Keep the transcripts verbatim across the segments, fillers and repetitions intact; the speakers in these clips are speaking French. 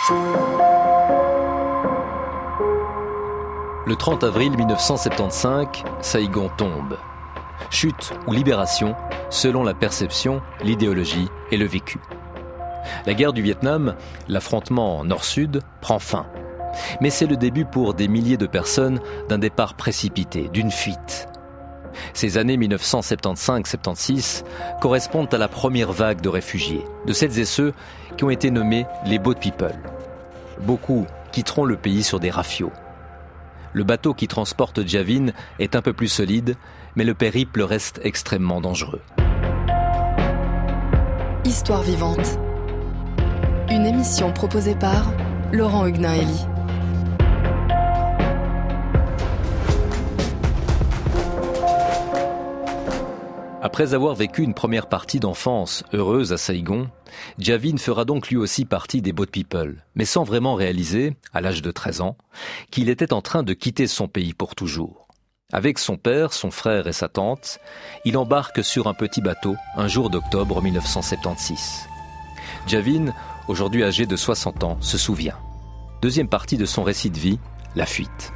Le trente avril mille neuf cent soixante-quinze, Saïgon tombe. Chute ou libération, selon la perception, l'idéologie et le vécu. La guerre du Vietnam, l'affrontement nord-sud, prend fin. Mais c'est le début pour des milliers de personnes d'un départ précipité, d'une fuite. Ces années mille neuf cent soixante-quinze soixante-seize correspondent à la première vague de réfugiés, de celles et ceux qui ont été nommés les boat people. Beaucoup quitteront le pays sur des rafiots. Le bateau qui transporte Javin est un peu plus solide, mais le périple reste extrêmement dangereux. Histoire vivante. Une émission proposée par Laurent Huguenin-Hélie. Après avoir vécu une première partie d'enfance heureuse à Saïgon, Javin fera donc lui aussi partie des boat people, mais sans vraiment réaliser, à l'âge de treize ans, qu'il était en train de quitter son pays pour toujours. Avec son père, son frère et sa tante, il embarque sur un petit bateau un jour d'octobre mille neuf cent soixante-seize. Javin, aujourd'hui âgé de soixante ans, se souvient. Deuxième partie de son récit de vie, la fuite.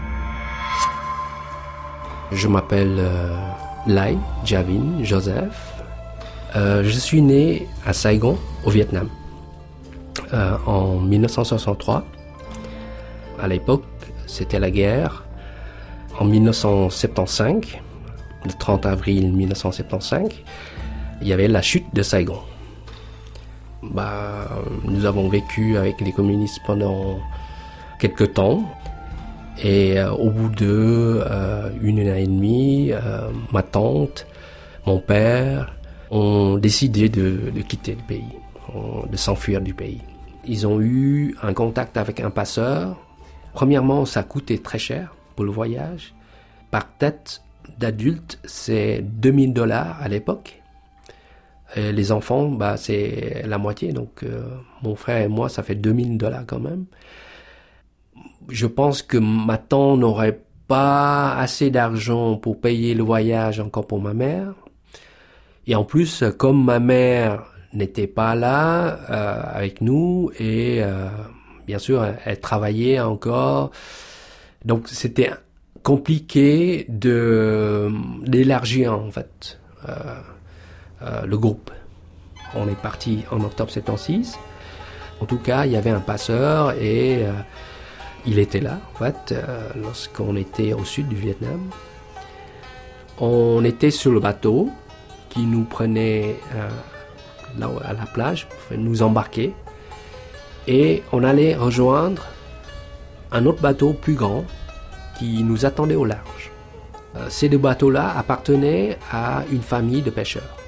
Je m'appelle euh, Lai Javin Joseph. Euh, je suis né à Saïgon, au Vietnam, euh, en mille neuf cent soixante-trois. À l'époque, c'était la guerre. En mille neuf cent soixante-quinze, le trente avril mille neuf cent soixante-quinze, il y avait la chute de Saïgon. Bah, nous avons vécu avec les communistes pendant quelques temps. Et euh, au bout de euh, une année et demie, euh, ma tante, mon père ont décidé de, de quitter le pays, de s'enfuir du pays. Ils ont eu un contact avec un passeur. Premièrement, ça coûtait très cher pour le voyage. Par tête d'adulte, c'est deux mille dollars à l'époque. Et les enfants, bah, c'est la moitié. Donc, euh, mon frère et moi, ça fait deux mille dollars quand même. Je pense que ma tante n'aurait pas assez d'argent pour payer le voyage encore pour ma mère. Et en plus, comme ma mère n'était pas là euh, avec nous et euh, bien sûr, elle, elle travaillait encore, donc c'était compliqué de d'élargir en fait euh, euh, le groupe. On est parti en octobre soixante-seize. En tout cas, il y avait un passeur et euh, il était là, en fait, euh, lorsqu'on était au sud du Vietnam. On était sur le bateau qui nous prenait euh, là à la plage, pour nous embarquer. Et on allait rejoindre un autre bateau plus grand qui nous attendait au large. Euh, ces deux bateaux-là appartenaient à une famille de pêcheurs.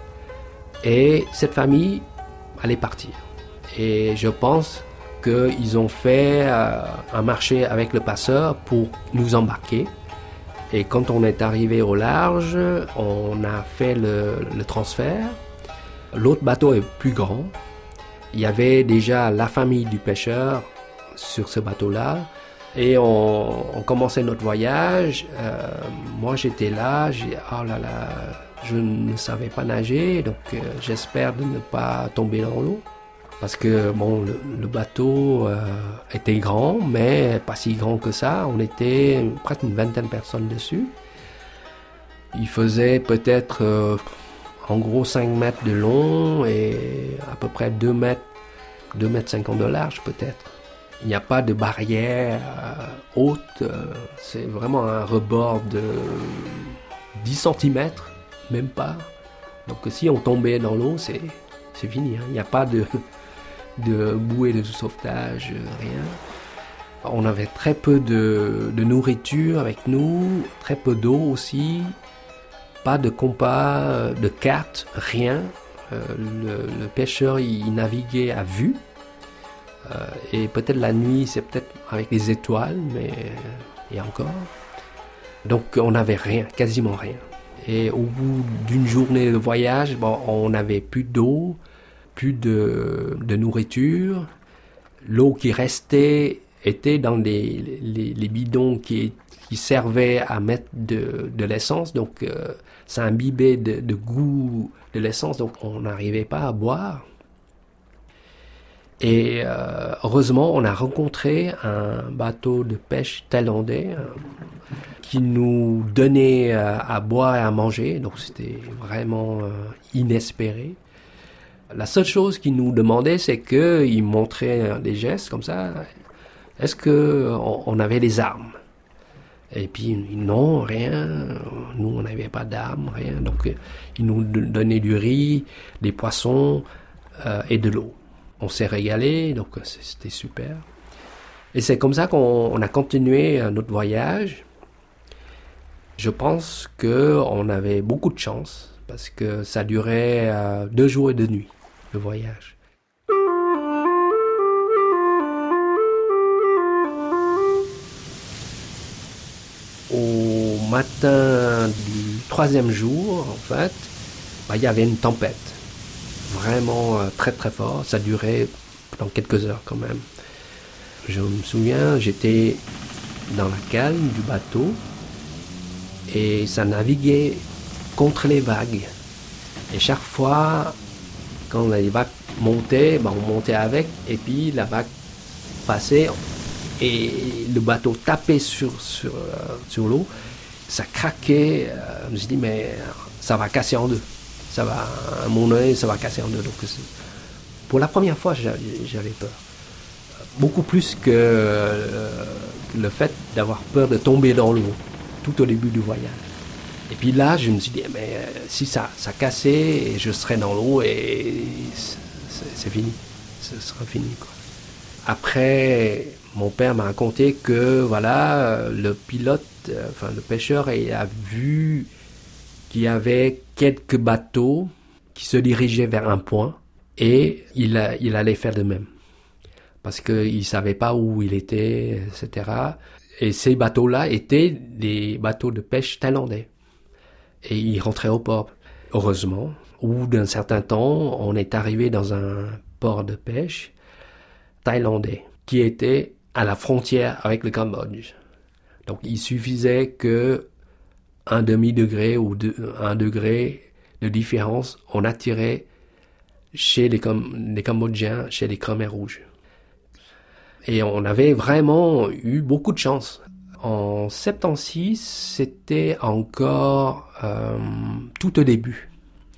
Et cette famille allait partir. Et je pense qu'ils ont fait euh, un marché avec le passeur pour nous embarquer. Et quand on est arrivé au large, on a fait le, le transfert. L'autre bateau est plus grand. Il y avait déjà la famille du pêcheur sur ce bateau-là. Et on, on commençait notre voyage. Euh, moi, j'étais là. J'ai dit, oh là là, je ne savais pas nager. Donc, euh, j'espère de ne pas tomber dans l'eau. Parce que bon, le, le bateau euh, était grand, mais pas si grand que ça. On était presque une vingtaine de personnes dessus. Il faisait peut-être euh, en gros cinq mètres de long et à peu près deux mètres, deux mètres cinquante de large peut-être. Il n'y a pas de barrière euh, haute. Euh, c'est vraiment un rebord de dix centimètres, même pas. Donc si on tombait dans l'eau, c'est, c'est fini. Hein. Il n'y a pas de... de bouée de sauvetage, rien. On avait très peu de, de nourriture avec nous, très peu d'eau aussi, pas de compas, de cartes, rien. Euh, le, le pêcheur, il, il naviguait à vue. Euh, et peut-être la nuit, c'est peut-être avec les étoiles, mais et encore. Donc on n'avait rien, quasiment rien. Et au bout d'une journée de voyage, bon, on n'avait plus d'eau, plus de, de nourriture. L'eau qui restait était dans les, les, les bidons qui, qui servaient à mettre de, de l'essence. Donc, euh, ça imbibait de, de goût de l'essence. Donc, on n'arrivait pas à boire. Et euh, heureusement, on a rencontré un bateau de pêche thaïlandais euh, qui nous donnait euh, à boire et à manger. Donc c'était vraiment euh, inespéré. La seule chose qu'il nous demandait, c'est qu'il montrait des gestes comme ça. Est-ce qu'on on avait des armes? Et puis, non, rien. Nous, on n'avait pas d'armes, rien. Donc, il nous donnait du riz, des poissons euh, et de l'eau. On s'est régalé, donc c'était super. Et c'est comme ça qu'on on a continué notre voyage. Je pense qu'on avait beaucoup de chance, parce que ça durait euh, deux jours et deux nuits, le voyage. Au matin du troisième jour, en fait, bah, il y avait une tempête. Vraiment euh, très très fort. Ça durait pendant quelques heures quand même. Je me souviens, j'étais dans la cale du bateau et ça naviguait contre les vagues. Et chaque fois, quand les vagues montaient, bah, on montait avec et puis la vague passait. Et le bateau tapait sur, sur, euh, sur l'eau, ça craquait. Euh, je me suis dit, mais ça va casser en deux. Ça va, à mon œil, ça va casser en deux. Donc, pour la première fois, j'avais, j'avais peur. Beaucoup plus que euh, le fait d'avoir peur de tomber dans l'eau, tout au début du voyage. Et puis là, je me suis dit, mais euh, si ça, ça cassait, je serais dans l'eau et c'est, c'est fini. Ce sera fini, quoi. Après, mon père m'a raconté que voilà, le pilote, enfin le pêcheur, il a vu qu'il y avait quelques bateaux qui se dirigeaient vers un point et il, a, il allait faire de même. Parce qu'il ne savait pas où il était, et cetera. Et ces bateaux-là étaient des bateaux de pêche thaïlandais. Et ils rentraient au port. Heureusement, au bout d'un certain temps, on est arrivé dans un port de pêche thaïlandais, qui était à la frontière avec le Cambodge. Donc il suffisait que un demi-degré ou deux, un degré de différence, on attirait chez les, Com- les Cambodgiens, chez les Khmer rouges. Et on avait vraiment eu beaucoup de chance. En soixante-seize, c'était encore euh, tout au début.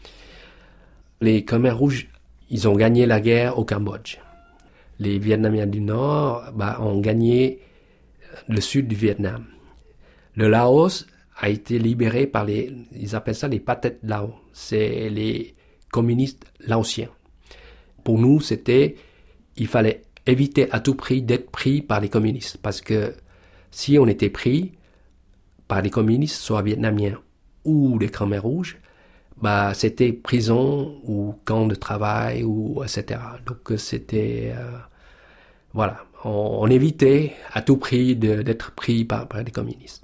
Les Khmer rouges, ils ont gagné la guerre au Cambodge. Les Vietnamiens du Nord bah, ont gagné le sud du Vietnam. Le Laos a été libéré par les, ils appellent ça les Pathet Lao, c'est les communistes laotiens. Pour nous, c'était, il fallait éviter à tout prix d'être pris par les communistes, parce que si on était pris par les communistes, soit vietnamiens ou les Khmer rouges, bah c'était prison ou camp de travail ou et cetera. Donc c'était euh, voilà, on, on évitait à tout prix de, d'être pris par, par les communistes.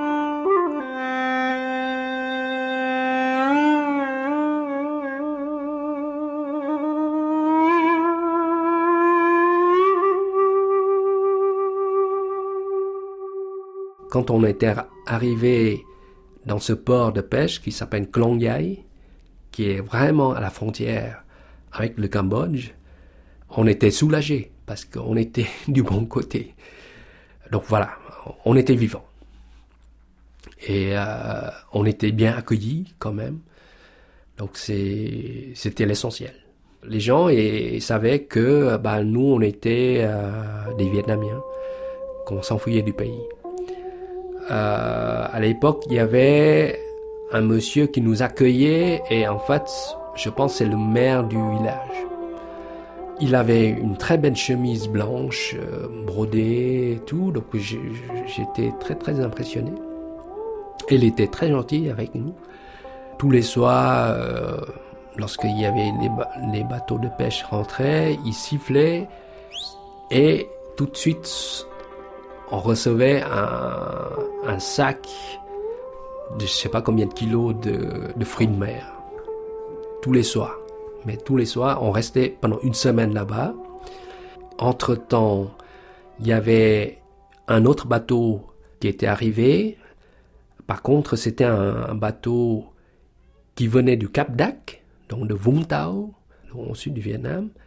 Quand on était arrivé dans ce port de pêche qui s'appelle Klong Yai, qui est vraiment à la frontière avec le Cambodge, on était soulagés parce qu'on était du bon côté. Donc voilà, on était vivants. Et euh, on était bien accueillis quand même. Donc c'est, c'était l'essentiel. Les gens et, et savaient que bah, nous, on était euh, des Vietnamiens, qu'on s'enfuyait du pays. Euh, à l'époque, il y avait un monsieur qui nous accueillait et en fait, je pense que c'est le maire du village. Il avait une très belle chemise blanche, euh, brodée et tout, donc j'étais très très impressionné. Il était très gentil avec nous. Tous les soirs, euh, lorsqu'il y avait les, ba- les bateaux de pêche rentraient, il sifflait et tout de suite, on recevait un, un sac de je sais pas combien de kilos de, de fruits de mer. Tous les soirs. Mais tous les soirs, on restait pendant une semaine là-bas. Entre-temps, il y avait un autre bateau qui était arrivé. Par contre, c'était un, un bateau qui venait du Cap Dac, donc de Vung Tau, au sud du Vietnam.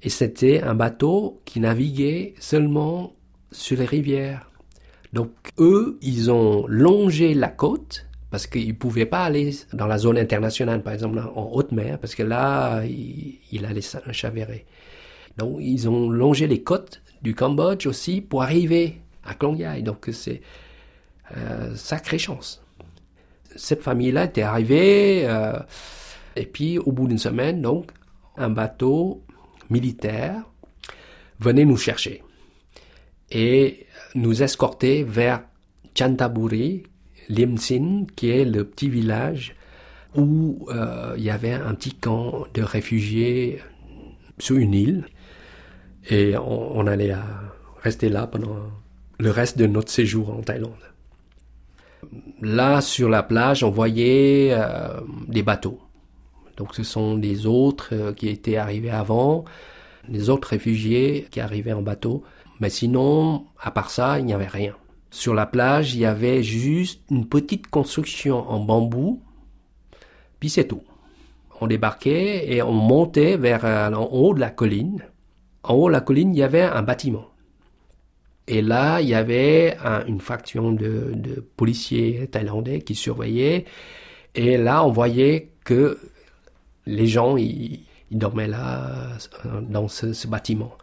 Et c'était un bateau qui naviguait seulement sur les rivières. Donc eux, ils ont longé la côte parce qu'ils ne pouvaient pas aller dans la zone internationale, par exemple en haute mer, parce que là, il, il allait chavirer. Donc ils ont longé les côtes du Cambodge aussi pour arriver à Klong Yai. Donc c'est euh, sacrée chance. Cette famille-là était arrivée, euh, et puis au bout d'une semaine, donc, un bateau militaire venait nous chercher et nous escorter vers Chantaburi, Lim Sin, qui est le petit village où euh, il y avait un petit camp de réfugiés sur une île. Et on, on allait à rester là pendant le reste de notre séjour en Thaïlande. Là, sur la plage, on voyait euh, des bateaux. Donc ce sont des autres euh, qui étaient arrivés avant, les autres réfugiés qui arrivaient en bateau. Mais sinon, à part ça, il n'y avait rien. Sur la plage, il y avait juste une petite construction en bambou, puis c'est tout. On débarquait et on montait vers euh, en haut de la colline. En haut de la colline, il y avait un bâtiment. Et là, il y avait un, une fraction de, de policiers thaïlandais qui surveillaient. Et là, on voyait que les gens, ils, ils dormaient là, dans ce, ce bâtiment.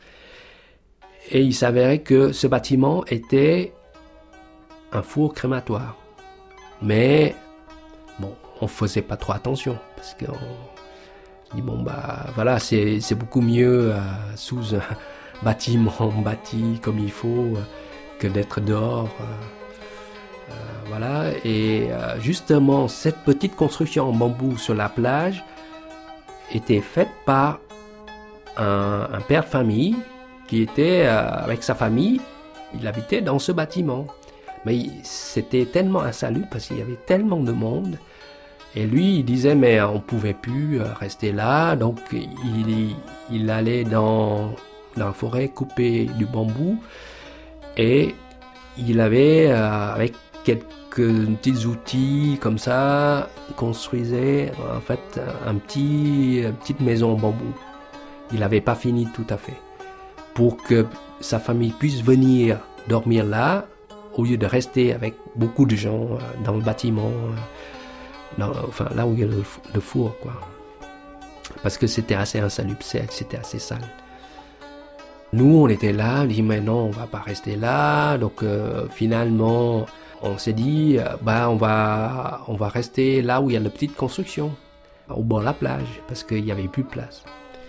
Et il s'avérait que ce bâtiment était un four crématoire. Mais, bon, on faisait pas trop attention. Parce qu'on dit, bon, bah, voilà, c'est, c'est beaucoup mieux euh, sous un bâtiment bâti comme il faut euh, que d'être dehors. Euh, euh, voilà. Et euh, justement, cette petite construction en bambou sur la plage était faite par un, un père de famille qui était euh, avec sa famille. Il habitait dans ce bâtiment. Mais c'était tellement insalubre parce qu'il y avait tellement de monde. Et lui, il disait, mais on ne pouvait plus rester là. Donc, il, il allait dans, dans la forêt couper du bambou. Et il avait, euh, avec quelques petits outils comme ça, construisait en fait un petit, une petite maison en bambou. Il n'avait pas fini tout à fait. Pour que sa famille puisse venir dormir là, au lieu de rester avec beaucoup de gens euh, dans le bâtiment, euh, dans, enfin là où il y a le, le four, quoi. Parce que c'était assez insalubre, c'était assez sale. Nous, on était là, on dit mais non, on va pas rester là. Donc euh, finalement, on s'est dit, euh, bah on va, on va rester là où il y a la petite construction, au bord de la plage, parce qu'il y avait plus de place.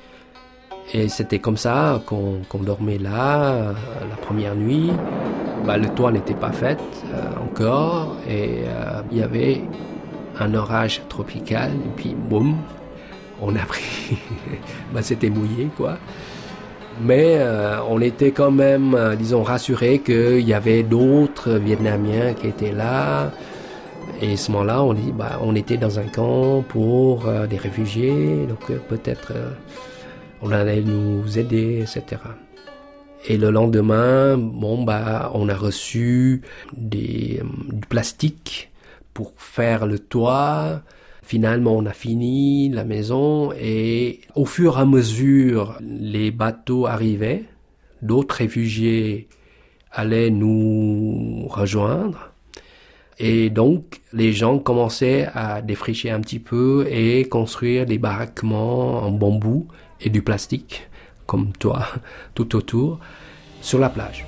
Et c'était comme ça qu'on, qu'on dormait là euh, la première nuit. Bah, le toit n'était pas fait euh, encore et euh, il y avait un orage tropical et puis boum, on a pris, bah, c'était mouillé quoi. Mais euh, on était quand même, euh, disons, rassurés qu'il y avait d'autres Vietnamiens qui étaient là. Et à ce moment-là, on dit, bah, on était dans un camp pour euh, des réfugiés, donc euh, peut-être euh, on allait nous aider, et cetera. Et le lendemain, bon, bah, on a reçu des, euh, du plastique pour faire le toit. Finalement, on a fini la maison et au fur et à mesure, les bateaux arrivaient. D'autres réfugiés allaient nous rejoindre. Et donc, les gens commençaient à défricher un petit peu et construire des baraquements en bambou et du plastique, comme toi, tout autour, sur la plage.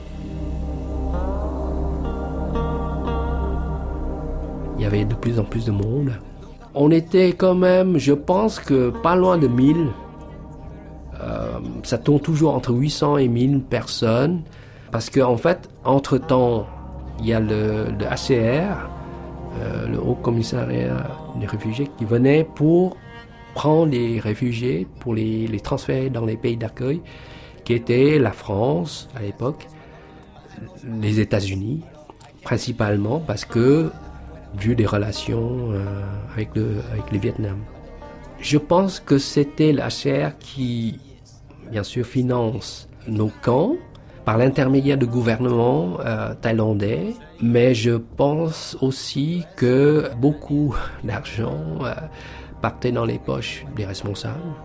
Il y avait de plus en plus de monde. On était quand même, je pense que pas loin de mille. Euh, ça tourne toujours entre huit cents et mille personnes. Parce qu'en fait, entre-temps, il y a le, le H C R, euh, le Haut Commissariat des réfugiés, qui venait pour prendre les réfugiés, pour les, les transférer dans les pays d'accueil, qui étaient la France à l'époque, les États-Unis, principalement parce que, vu des relations euh, avec, le, avec le Vietnam. Je pense que c'était le H C R qui, bien sûr, finance nos camps, par l'intermédiaire du gouvernement euh, thaïlandais, mais je pense aussi que beaucoup d'argent euh, partait dans les poches des responsables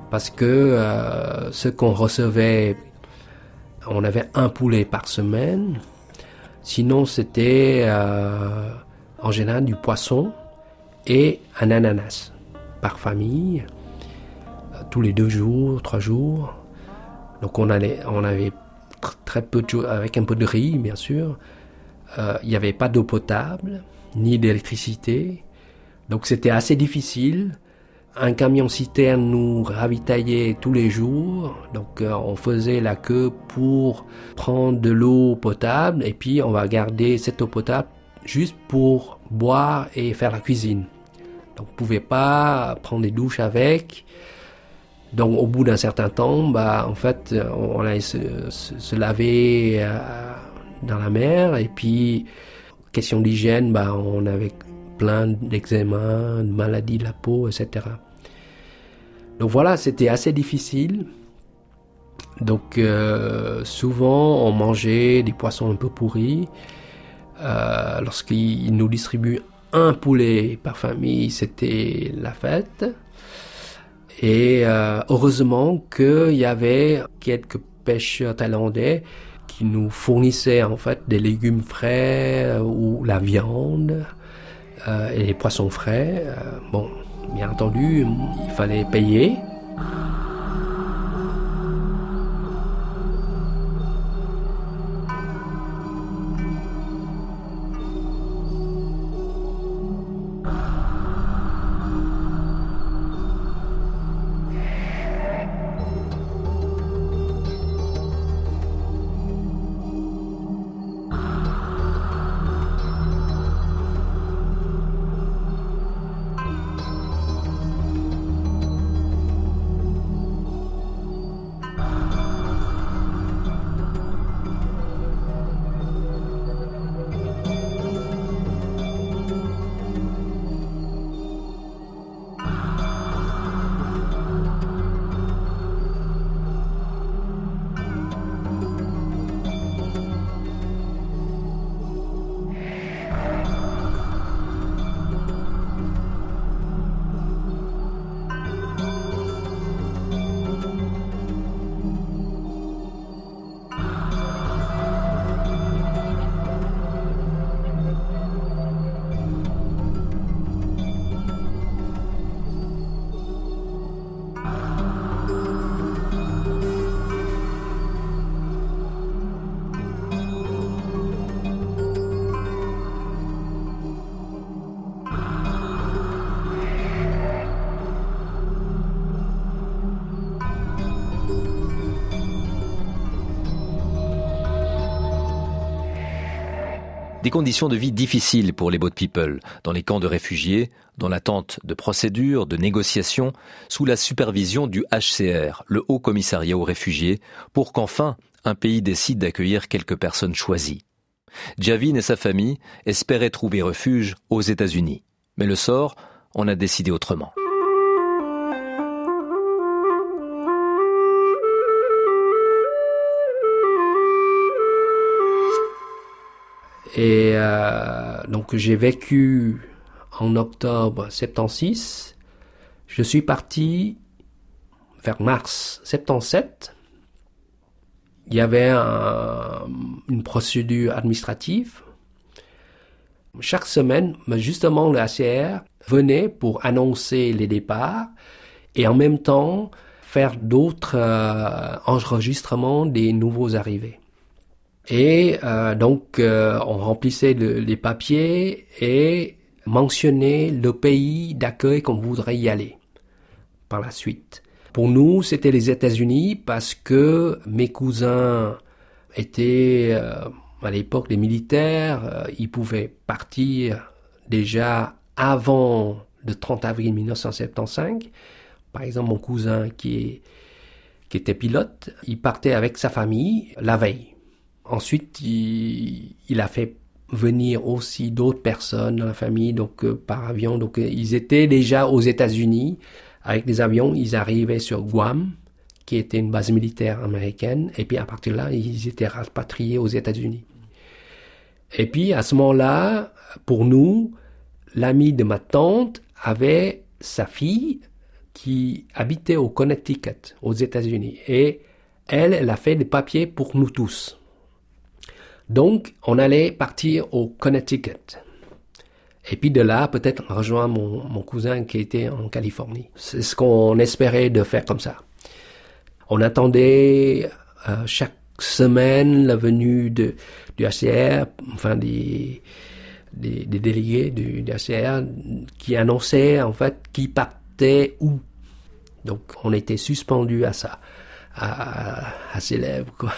parce que euh, ce qu'on recevait, on avait un poulet par semaine. Sinon, c'était euh, en général du poisson et un ananas par famille, euh, tous les deux jours, trois jours. Donc on, allait, on avait tr- très peu de choses, avec un peu de riz, bien sûr. Euh, il n'y avait pas d'eau potable, ni d'électricité. Donc c'était assez difficile. Un camion-citerne nous ravitaillait tous les jours. Donc euh, on faisait la queue pour prendre de l'eau potable. Et puis on va garder cette eau potable juste pour boire et faire la cuisine. Donc on ne pouvait pas prendre des douches avec. Donc au bout d'un certain temps, bah, en fait, on allait se, se, se laver euh, dans la mer. Et puis, question d'hygiène, bah, on avait plein d'eczéma, de maladies de la peau, et cetera. Donc voilà, c'était assez difficile. Donc euh, souvent, on mangeait des poissons un peu pourris. Euh, lorsqu'ils nous distribuent un poulet par famille, c'était la fête. Et euh, heureusement qu'il y avait quelques pêcheurs thaïlandais qui nous fournissaient en fait des légumes frais euh, ou la viande euh, et les poissons frais. Euh, bon, bien entendu, il fallait payer. Des conditions de vie difficiles pour les boat people, dans les camps de réfugiés, dans l'attente de procédures, de négociations, sous la supervision du H C R, le Haut Commissariat aux réfugiés, pour qu'enfin un pays décide d'accueillir quelques personnes choisies. Javin et sa famille espéraient trouver refuge aux États-Unis. Mais le sort en a décidé autrement. Et euh, donc j'ai vécu en octobre soixante-seize. Je suis parti vers mars soixante-dix-sept. Il y avait un, une procédure administrative. Chaque semaine, justement, le H C R venait pour annoncer les départs et en même temps faire d'autres euh, enregistrements des nouveaux arrivés. Et euh, donc, euh, on remplissait le, les papiers et mentionnait le pays d'accueil qu'on voudrait y aller par la suite. Pour nous, c'était les États-Unis parce que mes cousins étaient, euh, à l'époque, des militaires. Euh, ils pouvaient partir déjà avant le trente avril mille neuf cent soixante-quinze. Par exemple, mon cousin qui, est, qui était pilote, il partait avec sa famille la veille. Ensuite, il, il a fait venir aussi d'autres personnes dans la famille, donc euh, par avion. Donc, euh, ils étaient déjà aux États-Unis avec des avions. Ils arrivaient sur Guam, qui était une base militaire américaine, et puis à partir de là, ils étaient rapatriés aux États-Unis. Et puis à ce moment-là, pour nous, l'ami de ma tante avait sa fille qui habitait au Connecticut, aux États-Unis. Et elle, elle a fait des papiers pour nous tous. Donc, on allait partir au Connecticut. Et puis de là, peut-être rejoindre mon, mon cousin qui était en Californie. C'est ce qu'on espérait de faire comme ça. On attendait euh, chaque semaine la venue de, du H C R, enfin des, des, des délégués du, du H C R qui annonçaient en fait qui partait où. Donc on était suspendu à ça, à, à ses lèvres, quoi.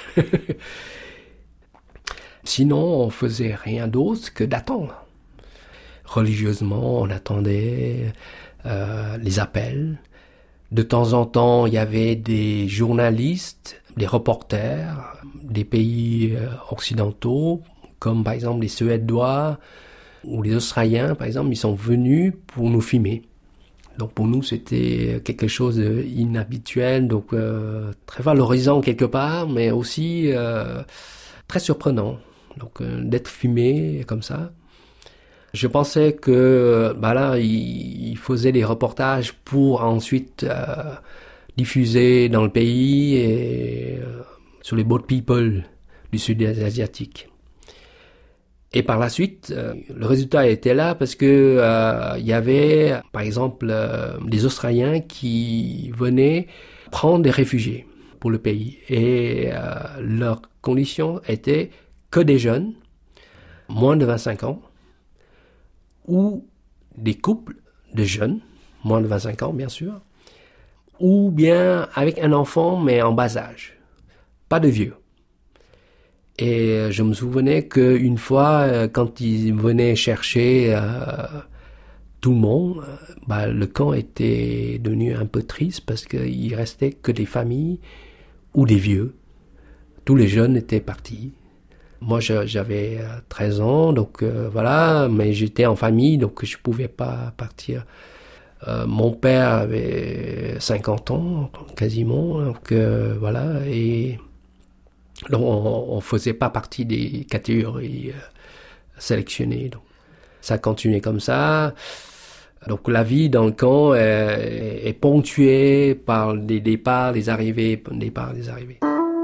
Sinon, on faisait rien d'autre que d'attendre. Religieusement, on attendait euh, les appels. De temps en temps, il y avait des journalistes, des reporters des pays euh, occidentaux, comme par exemple les Suédois ou les Australiens, par exemple, ils sont venus pour nous filmer. Donc pour nous, c'était quelque chose d'inhabituel, donc euh, très valorisant quelque part, mais aussi euh, très surprenant. Donc euh, d'être filmé comme ça. Je pensais que bah là, il, il faisait des reportages pour ensuite euh, diffuser dans le pays et euh, sur les boat people du sud-est asiatique. Et par la suite, euh, le résultat était là parce que euh, il y avait, par exemple, euh, des Australiens qui venaient prendre des réfugiés pour le pays. Et euh, leurs conditions étaient que des jeunes, moins de vingt-cinq ans, ou des couples de jeunes, moins de vingt-cinq ans bien sûr, ou bien avec un enfant mais en bas âge, pas de vieux. Et je me souvenais qu'une fois, quand ils venaient chercher euh, tout le monde, bah, le camp était devenu un peu triste parce qu'il restait que des familles ou des vieux. Tous les jeunes étaient partis. Moi, je, j'avais treize ans, donc euh, voilà, mais j'étais en famille, donc je pouvais pas partir. Euh, mon père avait cinquante ans, quasiment, donc euh, voilà, et donc on, on faisait pas partie des catégories euh, sélectionnées. Donc ça continuait comme ça. Donc la vie dans le camp est, est ponctuée par des départs, des arrivées, des départs, des arrivées.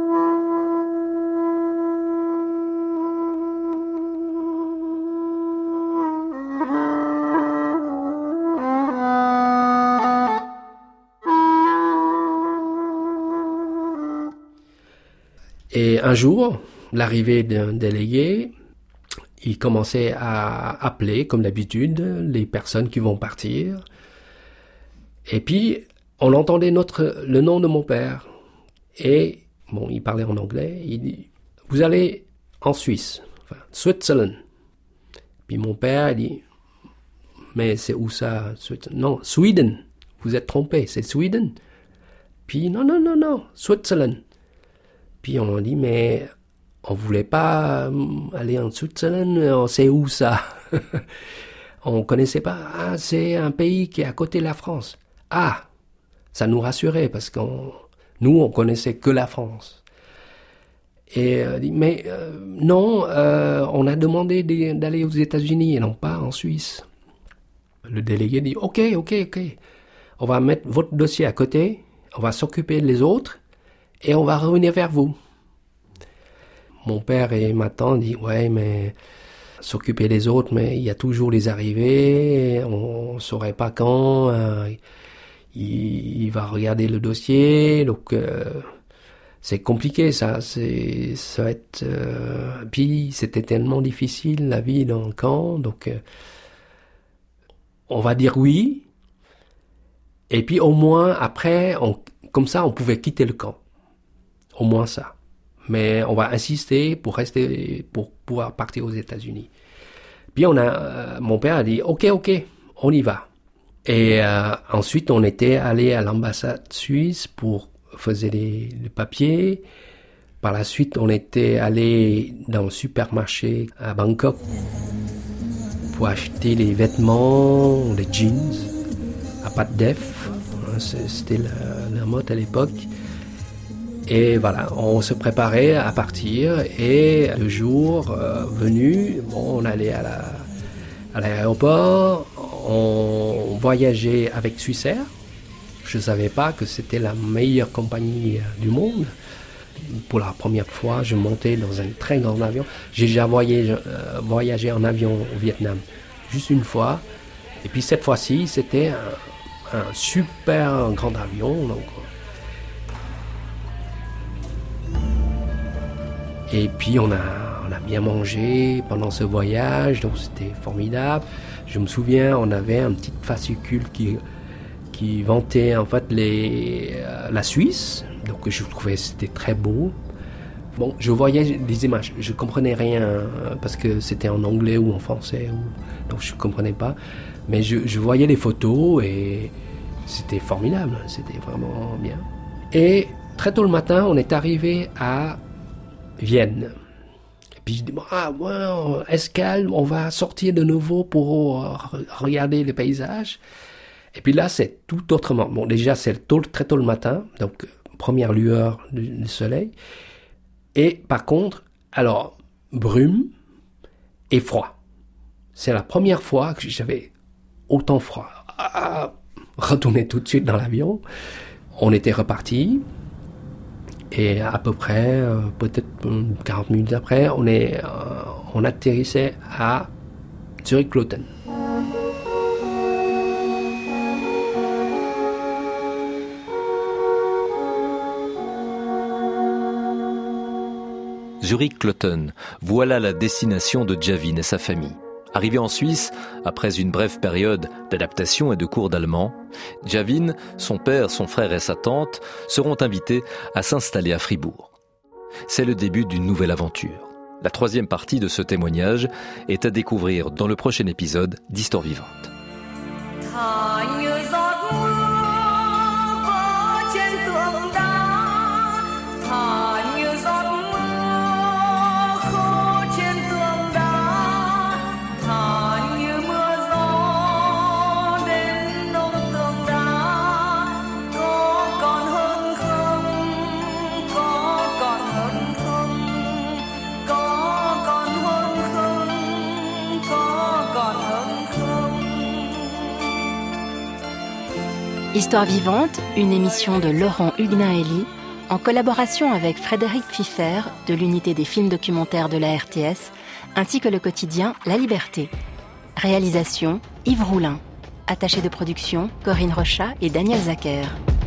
Et un jour, l'arrivée d'un délégué, il commençait à appeler, comme d'habitude, les personnes qui vont partir. Et puis, on entendait notre, le nom de mon père. Et, bon, il parlait en anglais. Il dit, vous allez en Suisse, enfin, Switzerland. Puis mon père, il dit, mais c'est où ça? Non, Sweden. Vous êtes trompé, c'est Sweden. Puis, non, non, non, non, Switzerland. Puis on a dit, mais on voulait pas aller en Switzerland, on sait où ça? On connaissait pas. Ah, c'est un pays qui est à côté de la France. Ah, ça nous rassurait parce qu'on, nous, on connaissait que la France. Et euh, dit, mais euh, non, euh, on a demandé d'aller aux États-Unis et non pas en Suisse. Le délégué dit, ok, ok, ok, on va mettre votre dossier à côté, on va s'occuper des autres. Et on va revenir vers vous. Mon père et ma tante disent, ouais, mais s'occuper des autres, mais il y a toujours les arrivées, on ne saurait pas quand, euh, il, il va regarder le dossier, donc euh, c'est compliqué ça, c'est, ça va être... Euh, puis c'était tellement difficile la vie dans le camp, donc euh, on va dire oui, et puis au moins après, on, comme ça on pouvait quitter le camp. Au moins ça. Mais on va insister pour rester, pour pouvoir partir aux États-Unis. Puis on a, euh, mon père a dit, ok, ok, on y va. Et euh, ensuite, on était allé à l'ambassade suisse pour faire les, les papiers. Par la suite, on était allé dans le supermarché à Bangkok pour acheter les vêtements, les jeans à Pat Def. C'était la, la mode à l'époque. Et voilà, on se préparait à partir et le jour euh, venu, bon, on allait à, la, à l'aéroport, on voyageait avec Swissair. Je ne savais pas que c'était la meilleure compagnie du monde. Pour la première fois, je montais dans un très grand avion. J'ai déjà voyagé, euh, voyagé en avion au Vietnam, juste une fois. Et puis cette fois-ci, c'était un, un super grand avion. Donc. Et puis on a, on a bien mangé pendant ce voyage, donc c'était formidable. Je me souviens, on avait un petit fascicule qui, qui vantait en fait les, euh, la Suisse. Donc je trouvais que c'était très beau. Bon, je voyais des images, je comprenais rien euh, parce que c'était en anglais ou en français, ou, donc je comprenais pas. Mais je, je voyais les photos et c'était formidable, c'était vraiment bien. Et très tôt le matin, on est arrivé à Vienne. Et puis je dis, ah ouais, escale, on va sortir de nouveau pour euh, regarder les paysages. Et puis là, c'est tout autrement. Bon, déjà, c'est tôt, très tôt le matin, donc première lueur du, du soleil. Et par contre, alors, brume et froid. C'est la première fois que j'avais autant froid. Ah, retourner tout de suite dans l'avion. On était reparti. Et à peu près, euh, peut-être quarante minutes après, on, est, euh, on atterrissait à Zurich-Kloten. Zurich-Kloten, voilà la destination de Javin et sa famille. Arrivé en Suisse, après une brève période d'adaptation et de cours d'allemand, Javin, son père, son frère et sa tante seront invités à s'installer à Fribourg. C'est le début d'une nouvelle aventure. La troisième partie de ce témoignage est à découvrir dans le prochain épisode d'Histoire vivante. Histoire vivante, une émission de Laurent Huguenin-Elie, en collaboration avec Frédéric Pfiffer de l'unité des films documentaires de la R T S, ainsi que le quotidien La Liberté. Réalisation, Yves Roulin. Attaché de production, Corinne Rochat et Daniel Zacher.